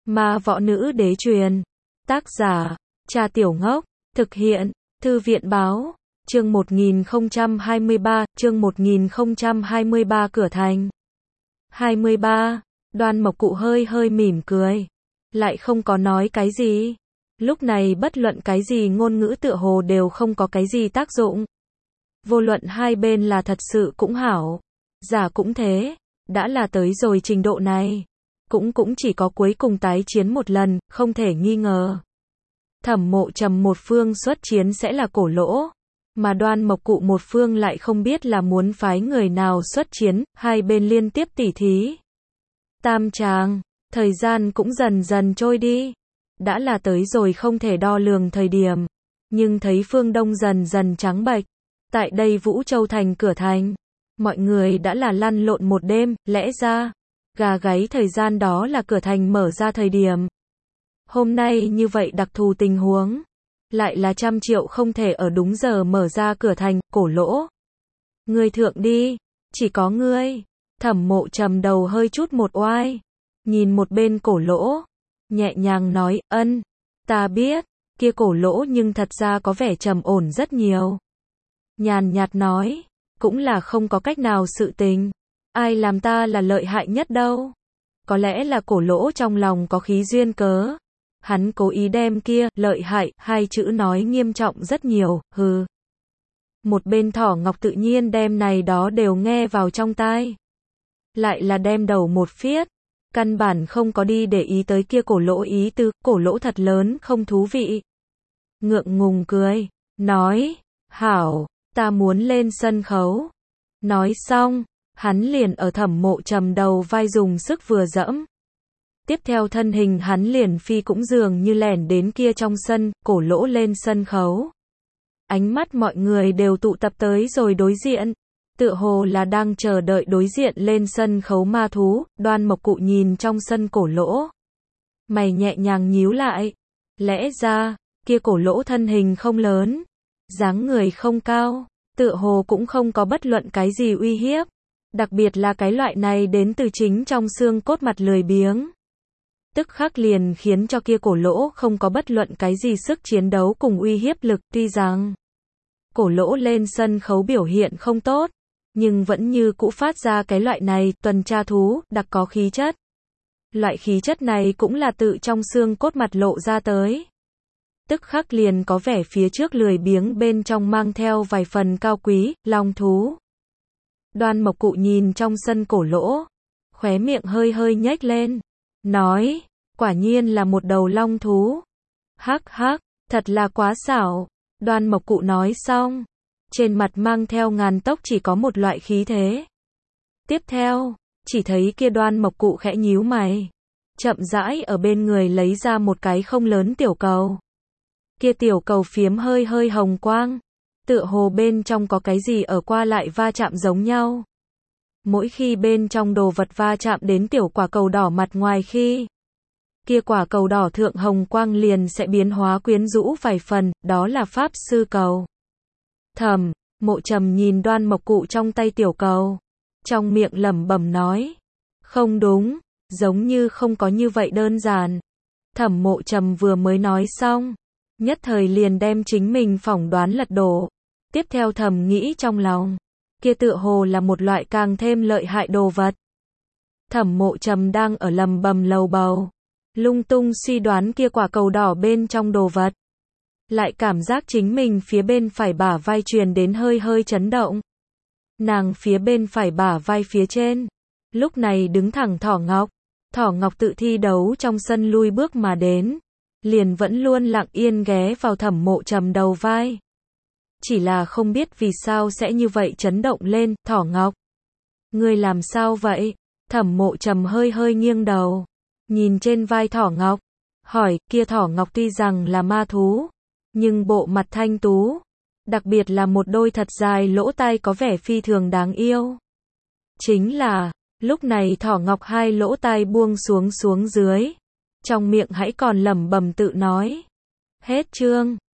Ma võ nữ đế truyền. Tác giả, Cha Tiểu Ngốc. Thực hiện, Thư viện báo. Chương 1023, chương 1023 cửa thành. 23. Đoan Mộc Cụ hơi hơi mỉm cười. Lại không có nói cái gì. Lúc này bất luận cái gì ngôn ngữ tựa hồ đều không có cái gì tác dụng. Vô luận hai bên là thật sự cũng hảo, giả cũng thế, đã là tới rồi trình độ này. Cũng chỉ có cuối cùng tái chiến một lần, không thể nghi ngờ. Thẩm Mộ Trầm một phương xuất chiến sẽ là Cổ Lỗ, mà Đoan Mộc Cụ một phương lại không biết là muốn phái người nào xuất chiến, hai bên liên tiếp tỉ thí. Tam tràng, thời gian cũng dần dần trôi đi. Đã là tới rồi không thể đo lường thời điểm, nhưng thấy phương đông dần dần trắng bệch. Tại đây Vũ Châu thành cửa thành, mọi người đã là lăn lộn một đêm, lẽ ra, gà gáy thời gian đó là cửa thành mở ra thời điểm. Hôm nay như vậy đặc thù tình huống, lại là 100 triệu không thể ở đúng giờ mở ra cửa thành. Cổ Lỗ, ngươi thượng đi, chỉ có ngươi. Thẩm Mộ Trầm đầu hơi chút một oai, nhìn một bên Cổ Lỗ, nhẹ nhàng nói, ân, ta biết. Kia Cổ Lỗ nhưng thật ra có vẻ trầm ổn rất nhiều. Nhàn nhạt nói, cũng là không có cách nào sự tình. Ai làm ta là lợi hại nhất đâu. Có lẽ là Cổ Lỗ trong lòng có khí duyên cớ. Hắn cố ý đem kia, lợi hại, hai chữ nói nghiêm trọng rất nhiều, hừ. Một bên Thỏ Ngọc tự nhiên đem này đó đều nghe vào trong tai. Lại là đem đầu một phiết. Căn bản không có đi để ý tới kia Cổ Lỗ ý tứ. Cổ Lỗ thật lớn không thú vị. Ngượng ngùng cười, nói, hảo, ta muốn lên sân khấu. Nói xong, hắn liền ở Thẩm Mộ Trầm đầu vai dùng sức vừa dẫm. Tiếp theo thân hình hắn liền phi cũng dường như lẻn đến kia trong sân. Cổ Lỗ lên sân khấu. Ánh mắt mọi người đều tụ tập tới rồi đối diện. Tựa hồ là đang chờ đợi đối diện lên sân khấu ma thú. Đoan Mộc Cụ nhìn trong sân Cổ Lỗ, mày nhẹ nhàng nhíu lại. Lẽ ra, kia Cổ Lỗ thân hình không lớn, dáng người không cao, tựa hồ cũng không có bất luận cái gì uy hiếp. Đặc biệt là cái loại này đến từ chính trong xương cốt mặt lười biếng. Tức khắc liền khiến cho kia Cổ Lỗ không có bất luận cái gì sức chiến đấu cùng uy hiếp lực. Tuy rằng Cổ Lỗ lên sân khấu biểu hiện không tốt, nhưng vẫn như cũ phát ra cái loại này tuần tra thú, đặc có khí chất. Loại khí chất này cũng là tự trong xương cốt mặt lộ ra tới. Tức khắc liền có vẻ phía trước lười biếng bên trong mang theo vài phần cao quý, long thú. Đoan Mộc Cụ nhìn trong sân Cổ Lỗ, khóe miệng hơi hơi nhếch lên, nói, quả nhiên là một đầu long thú. Hắc hắc, thật là quá xảo. Đoan Mộc Cụ nói xong, trên mặt mang theo ngàn tốc chỉ có một loại khí thế. Tiếp theo, chỉ thấy kia Đoan Mộc Cụ khẽ nhíu mày, chậm rãi ở bên người lấy ra một cái không lớn tiểu cầu. Kia tiểu cầu phiếm hơi hơi hồng quang, tựa hồ bên trong có cái gì ở qua lại va chạm giống nhau. Mỗi khi bên trong đồ vật va chạm đến tiểu quả cầu đỏ mặt ngoài khi, kia quả cầu đỏ thượng hồng quang liền sẽ biến hóa quyến rũ vài phần, đó là pháp sư cầu. Thẩm Mộ Trầm nhìn Đoan Mộc Cụ trong tay tiểu cầu, trong miệng lẩm bẩm nói, không đúng, giống như không có như vậy đơn giản. Thẩm Mộ Trầm vừa mới nói xong, nhất thời liền đem chính mình phỏng đoán lật đổ. Tiếp theo thầm nghĩ trong lòng, kia tựa hồ là một loại càng thêm lợi hại đồ vật. Thẩm Mộ Trầm đang ở lầm bầm lầu bầu, lung tung suy đoán kia quả cầu đỏ bên trong đồ vật. Lại cảm giác chính mình phía bên phải bả vai truyền đến hơi hơi chấn động. Nàng phía bên phải bả vai phía trên, lúc này đứng thẳng Thỏ Ngọc. Thỏ Ngọc tự thi đấu trong sân lui bước mà đến, liền vẫn luôn lặng yên ghé vào Thẩm Mộ Trầm đầu vai. Chỉ là không biết vì sao sẽ như vậy chấn động lên. Thỏ Ngọc, ngươi làm sao vậy? Thẩm Mộ Trầm hơi hơi nghiêng đầu, nhìn trên vai Thỏ Ngọc, hỏi. Kia Thỏ Ngọc tuy rằng là ma thú, nhưng bộ mặt thanh tú, đặc biệt là một đôi thật dài lỗ tai có vẻ phi thường đáng yêu. Chính là, lúc này Thỏ Ngọc hai lỗ tai buông xuống dưới, trong miệng hãy còn lẩm bẩm tự nói. Hết chương.